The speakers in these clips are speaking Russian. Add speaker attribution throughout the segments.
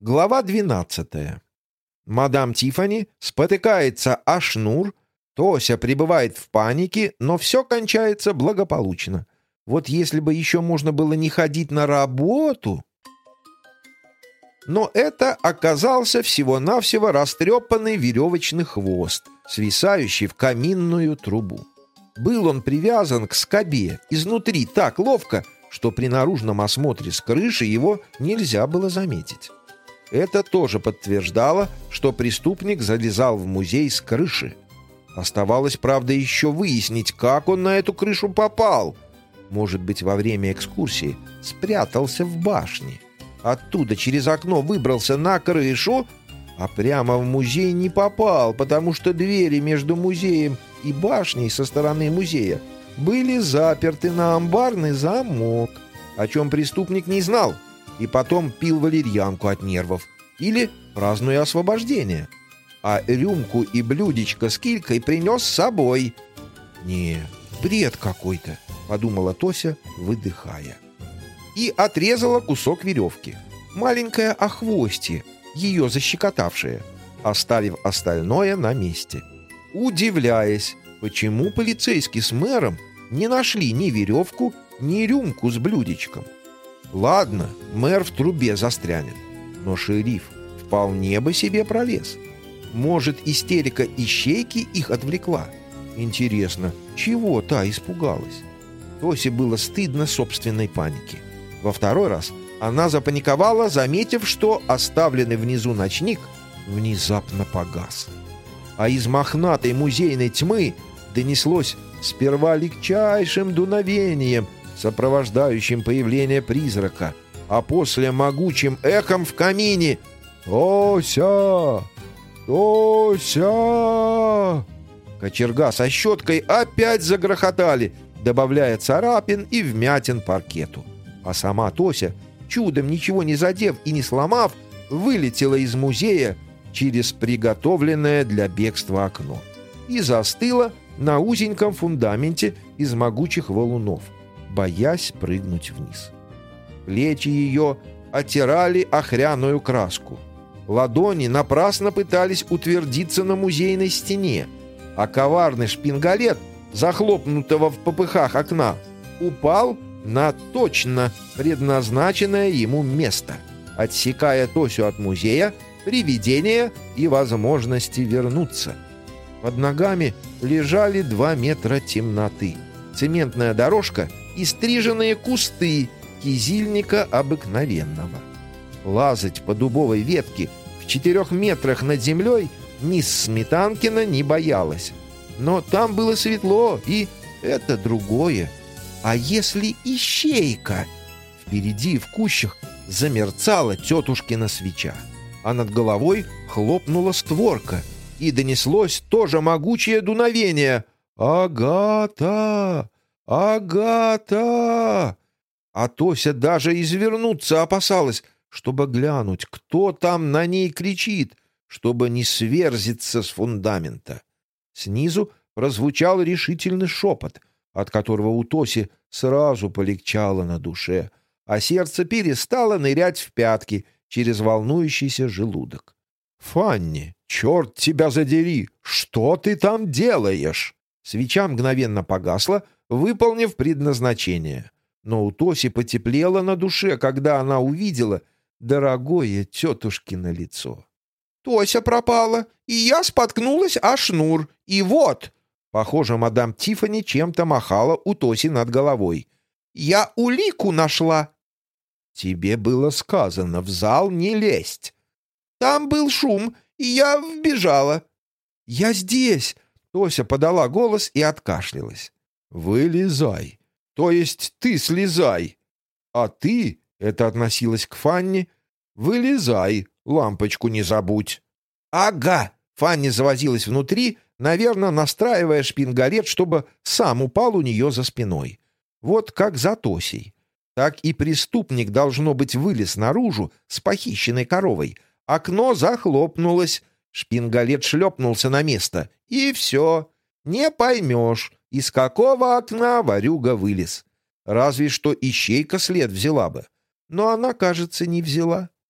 Speaker 1: Глава 12. Мадам Тиффани спотыкается о шнур, Тося пребывает в панике, но все кончается благополучно. Вот если бы еще можно было не ходить на работу... Но это оказался всего-навсего растрепанный веревочный хвост, свисающий в каминную трубу. Был он привязан к скобе изнутри так ловко, что при наружном осмотре с крыши его нельзя было заметить. Это тоже подтверждало, что преступник залезал в музей с крыши. Оставалось, правда, еще выяснить, как он на эту крышу попал. Может быть, во время экскурсии спрятался в башне. Оттуда через окно выбрался на крышу, а прямо в музей не попал, потому что двери между музеем и башней со стороны музея были заперты на амбарный замок, о чем преступник не знал, и потом пил валерьянку от нервов или празднуя освобождение. А рюмку и блюдечко с килькой принес с собой. «Не, бред какой-то», — подумала Тося, выдыхая. И отрезала кусок веревки. Маленькое охвостье, ее защекотавшее, оставив остальное на месте. Удивляясь, почему полицейские с мэром не нашли ни веревку, ни рюмку с блюдечком. Ладно, мэр в трубе застрянет, но шериф вполне бы себе пролез. Может, истерика ищейки их отвлекла? Интересно, чего та испугалась? Тосе было стыдно собственной паники. Во второй раз она запаниковала, заметив, что оставленный внизу ночник внезапно погас. А из мохнатой музейной тьмы донеслось сперва легчайшим дуновением, сопровождающим появление призрака, а после могучим эхом в камине: «Тося! Тося!» Кочерга со щеткой опять загрохотали, добавляя царапин и вмятин паркету. А сама Тося, чудом ничего не задев и не сломав, вылетела из музея через приготовленное для бегства окно и застыла на узеньком фундаменте из могучих валунов, боясь прыгнуть вниз. Плечи ее оттирали охряную краску. Ладони напрасно пытались утвердиться на музейной стене, а коварный шпингалет, захлопнутого в попыхах окна, упал на точно предназначенное ему место, отсекая Тосю от музея, привидения и возможности вернуться. Под ногами лежали 2 метра темноты, цементная дорожка и стриженные кусты кизильника обыкновенного. Лазать по дубовой ветке в 4 метрах над землей мисс Сметанкина не боялась. Но там было светло, и это другое. А если ищейка? Впереди в кущах замерцала тетушкина свеча, а над головой хлопнула створка, и донеслось тоже могучее дуновение: «Агата! Агата!» А Тося даже извернуться опасалась, чтобы глянуть, кто там на ней кричит, чтобы не сверзиться с фундамента. Снизу прозвучал решительный шепот, от которого у Тоси сразу полегчало на душе, а сердце перестало нырять в пятки через волнующийся желудок. «Фанни, черт тебя задери! Что ты там делаешь?» Свеча мгновенно погасла, выполнив предназначение. Но у Тоси потеплело на душе, когда она увидела дорогое тетушкино лицо. «Тося пропала, и я споткнулась о шнур, и вот...» Похоже, мадам Тиффани чем-то махала у Тоси над головой. «Я улику нашла!» «Тебе было сказано в зал не лезть!» «Там был шум, и я вбежала!» «Я здесь!» Тося подала голос и откашлялась. «Вылезай! То есть ты слезай! А ты, это относилось к Фанни, вылезай, лампочку не забудь!» «Ага!» Фанни завозилась внутри, наверное, настраивая шпингалет, чтобы сам упал у нее за спиной. Вот как за Тосей. Так и преступник, должно быть, вылез наружу с похищенной коровой. Окно захлопнулось, шпингалет шлепнулся на место. И все. Не поймешь, из какого окна ворюга вылез. Разве что ищейка след взяла бы. Но она, кажется, не взяла.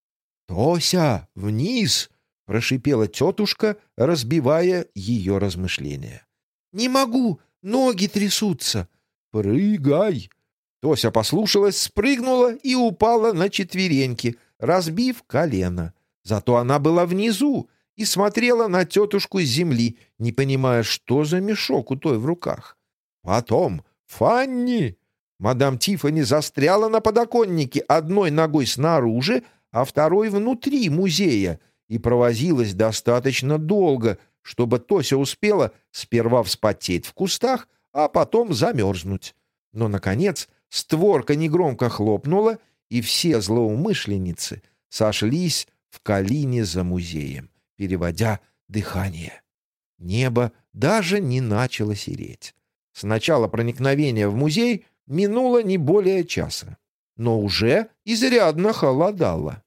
Speaker 1: «Тося, вниз!» — прошипела тетушка, разбивая ее размышления. «Не могу, ноги трясутся». «Прыгай!» Тося послушалась, спрыгнула и упала на четвереньки, разбив колено. Зато она была внизу и смотрела на тетушку с земли, не понимая, что за мешок у той в руках. Потом Фанни! Мадам Тиффани застряла на подоконнике одной ногой снаружи, а второй внутри музея, и провозилась достаточно долго, чтобы Тося успела сперва вспотеть в кустах, а потом замерзнуть. Но, наконец, створка негромко хлопнула, и все злоумышленницы сошлись в калине за музеем, переводя дыхание. Небо даже не начало сереть. С начала проникновения в музей минуло не более часа, но уже изрядно холодало.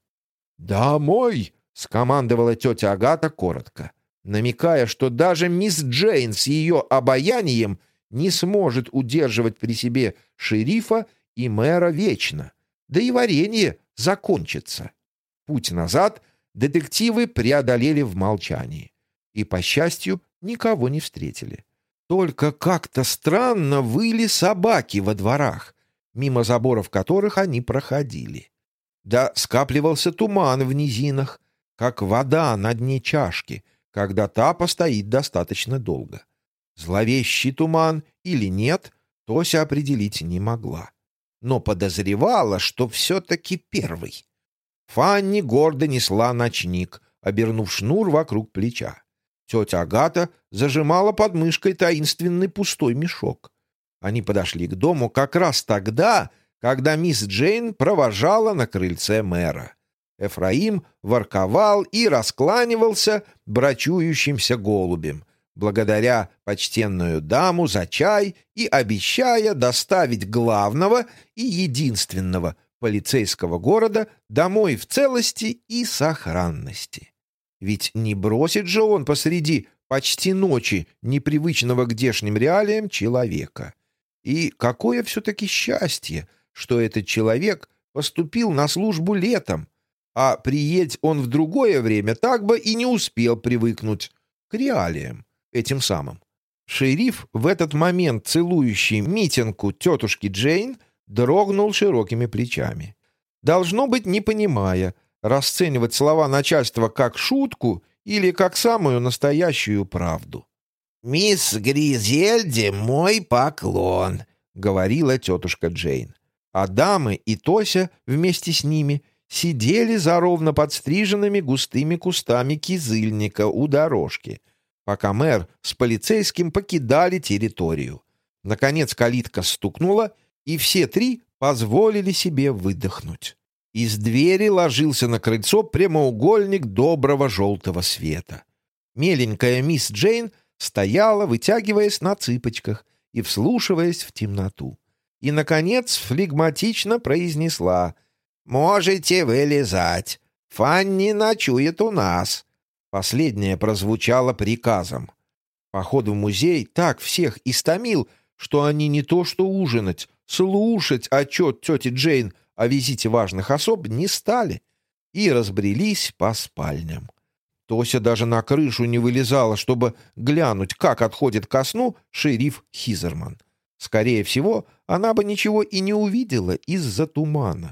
Speaker 1: «Домой!» — скомандовала тетя Агата коротко, намекая, что даже мисс Джейн с ее обаянием не сможет удерживать при себе шерифа и мэра вечно, да и варенье закончится. Путь назад детективы преодолели в молчании и, по счастью, никого не встретили. Только как-то странно выли собаки во дворах, мимо заборов которых они проходили. Да скапливался туман в низинах, как вода на дне чашки, когда та постоит достаточно долго. Зловещий туман или нет, Тося определить не могла. Но подозревала, что все-таки первый. Фанни гордо несла ночник, обернув шнур вокруг плеча. Тетя Агата зажимала под мышкой таинственный пустой мешок. Они подошли к дому как раз тогда, когда мисс Джейн провожала на крыльце мэра. Эфраим ворковал и раскланивался брачующимся голубем, благодаря почтенную даму за чай и обещая доставить главного и единственного полицейского города домой в целости и сохранности. Ведь не бросит же он посреди почти ночи непривычного к здешним реалиям человека. И какое все-таки счастье, что этот человек поступил на службу летом, а приедь он в другое время, так бы и не успел привыкнуть к реалиям этим самым. Шериф, в этот момент целующий митинку тетушки Джейн, дрогнул широкими плечами. Должно быть, не понимая, расценивать слова начальства как шутку или как самую настоящую правду. «Мисс Гризельде, мой поклон», — говорила тетушка Джейн. А дамы и Тося вместе с ними сидели за ровно подстриженными густыми кустами кизыльника у дорожки, пока мэр с полицейским покидали территорию. Наконец калитка стукнула, и все три позволили себе выдохнуть. Из двери ложился на крыльцо прямоугольник доброго желтого света. Меленькая мисс Джейн стояла, вытягиваясь на цыпочках и вслушиваясь в темноту. И, наконец, флегматично произнесла: «Можете вылезать. Фанни ночует у нас». Последнее прозвучало приказом. Поход в музей так всех истомил, что они не то что ужинать, слушать отчет тети Джейн о визите важных особ не стали и разбрелись по спальням. Тося даже на крышу не вылезала, чтобы глянуть, как отходит ко сну шериф Хизерман. Скорее всего, она бы ничего и не увидела из-за тумана.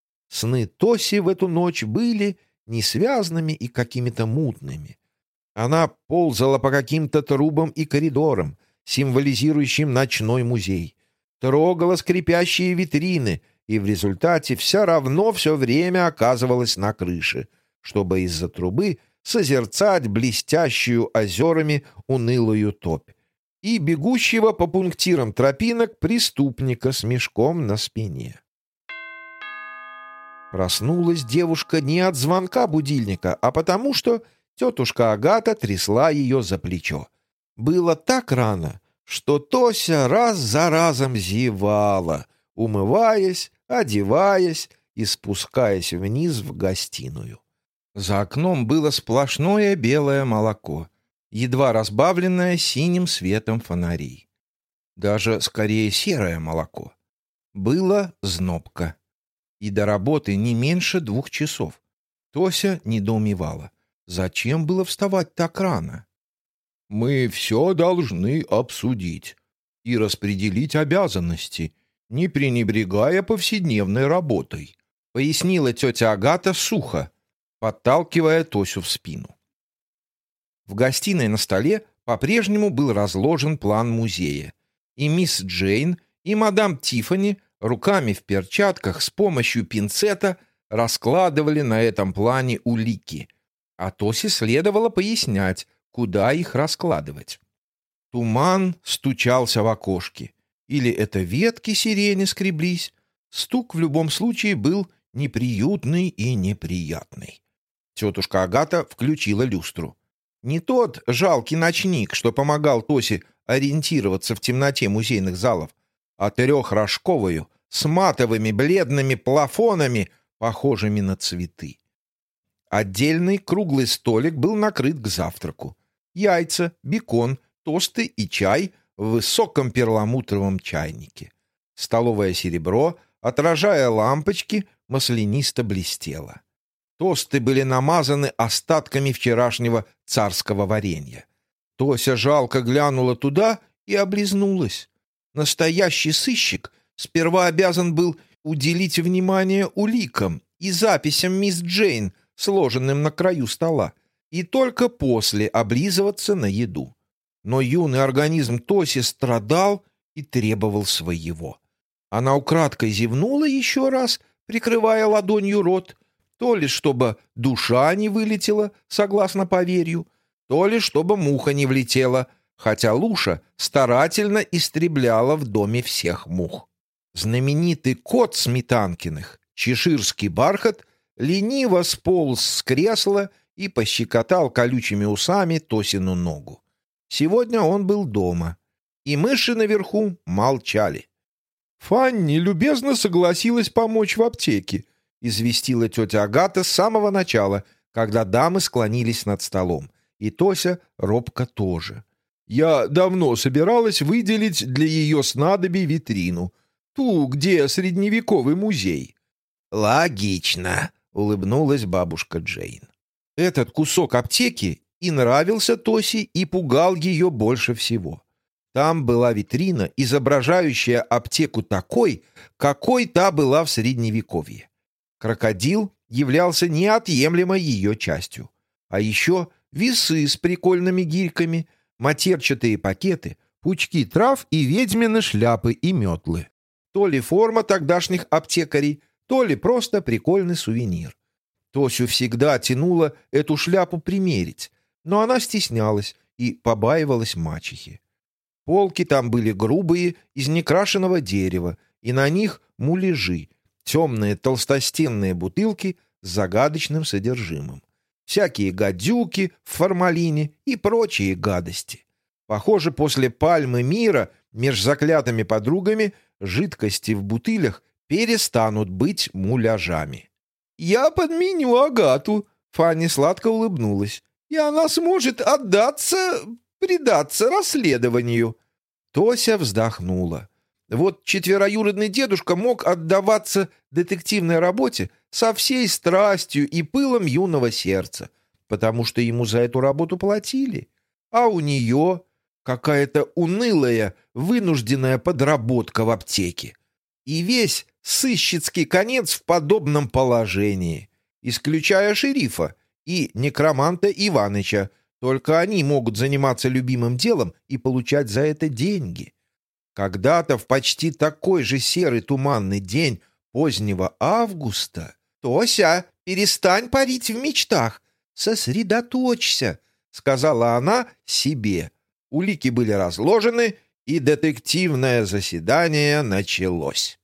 Speaker 1: Сны Тоси в эту ночь были несвязными и какими-то мутными. Она ползала по каким-то трубам и коридорам, символизирующим ночной музей, трогала скрипящие витрины и в результате все равно все время оказывалась на крыше, чтобы из-за трубы созерцать блестящую озерами унылую топь и бегущего по пунктирам тропинок преступника с мешком на спине. Проснулась девушка не от звонка будильника, а потому что тетушка Агата трясла ее за плечо. Было так рано, что Тося раз за разом зевала, умываясь, одеваясь и спускаясь вниз в гостиную. За окном было сплошное белое молоко, едва разбавленное синим светом фонарей. Даже скорее серое молоко. Было знобко. И до работы не меньше 2 часов. Тося недоумевала. Зачем было вставать так рано? «Мы все должны обсудить и распределить обязанности, не пренебрегая повседневной работой», пояснила тетя Агата сухо, подталкивая Тосю в спину. В гостиной на столе по-прежнему был разложен план музея, и мисс Джейн, и мадам Тиффани руками в перчатках с помощью пинцета раскладывали на этом плане улики, а Тосе следовало пояснять, куда их раскладывать. Туман стучался в окошке. Или это ветки сирени скреблись. Стук в любом случае был неприютный и неприятный. Тетушка Агата включила люстру. Не тот жалкий ночник, что помогал Тосе ориентироваться в темноте музейных залов, а трехрожковую, с матовыми бледными плафонами, похожими на цветы. Отдельный круглый столик был накрыт к завтраку. Яйца, бекон, тосты и чай в высоком перламутровом чайнике. Столовое серебро, отражая лампочки, маслянисто блестело. Тосты были намазаны остатками вчерашнего царского варенья. Тося жалко глянула туда и облизнулась. Настоящий сыщик сперва обязан был уделить внимание уликам и записям мисс Джейн, сложенным на краю стола, и только после облизываться на еду. Но юный организм Тоси страдал и требовал своего. Она украдкой зевнула еще раз, прикрывая ладонью рот, то ли чтобы душа не вылетела, согласно поверью, то ли чтобы муха не влетела, хотя Луша старательно истребляла в доме всех мух. Знаменитый кот Сметанкиных, чеширский бархат, лениво сполз с кресла и пощекотал колючими усами Тосину ногу. Сегодня он был дома, и мыши наверху молчали. «Фанни любезно согласилась помочь в аптеке», — известила тетя Агата с самого начала, когда дамы склонились над столом, и Тося робко тоже. «Я давно собиралась выделить для ее снадобий витрину, ту, где средневековый музей». «Логично», — улыбнулась бабушка Джейн. Этот кусок аптеки и нравился Тосе, и пугал ее больше всего. Там была витрина, изображающая аптеку такой, какой та была в Средневековье. Крокодил являлся неотъемлемой ее частью. А еще весы с прикольными гирьками, матерчатые пакеты, пучки трав и ведьмины шляпы и метлы. То ли форма тогдашних аптекарей, то ли просто прикольный сувенир. Тосю всегда тянуло эту шляпу примерить, но она стеснялась и побаивалась мачехи. Полки там были грубые, из некрашенного дерева, и на них муляжи, темные толстостенные бутылки с загадочным содержимым. Всякие гадюки в формалине и прочие гадости. Похоже, после пальмы мира меж заклятыми подругами жидкости в бутылях перестанут быть муляжами. «Я подменю Агату», — Фанни сладко улыбнулась, «и она сможет предаться расследованию». Тося вздохнула. Вот четвероюродный дедушка мог отдаваться детективной работе со всей страстью и пылом юного сердца, потому что ему за эту работу платили. А у нее какая-то унылая, вынужденная подработка в аптеке. И весь сыщицкий конец в подобном положении, исключая шерифа и некроманта Иваныча. Только они могут заниматься любимым делом и получать за это деньги. Когда-то в почти такой же серый туманный день позднего августа... «Тося, перестань парить в мечтах, сосредоточься», — сказала она себе. Улики были разложены, и детективное заседание началось.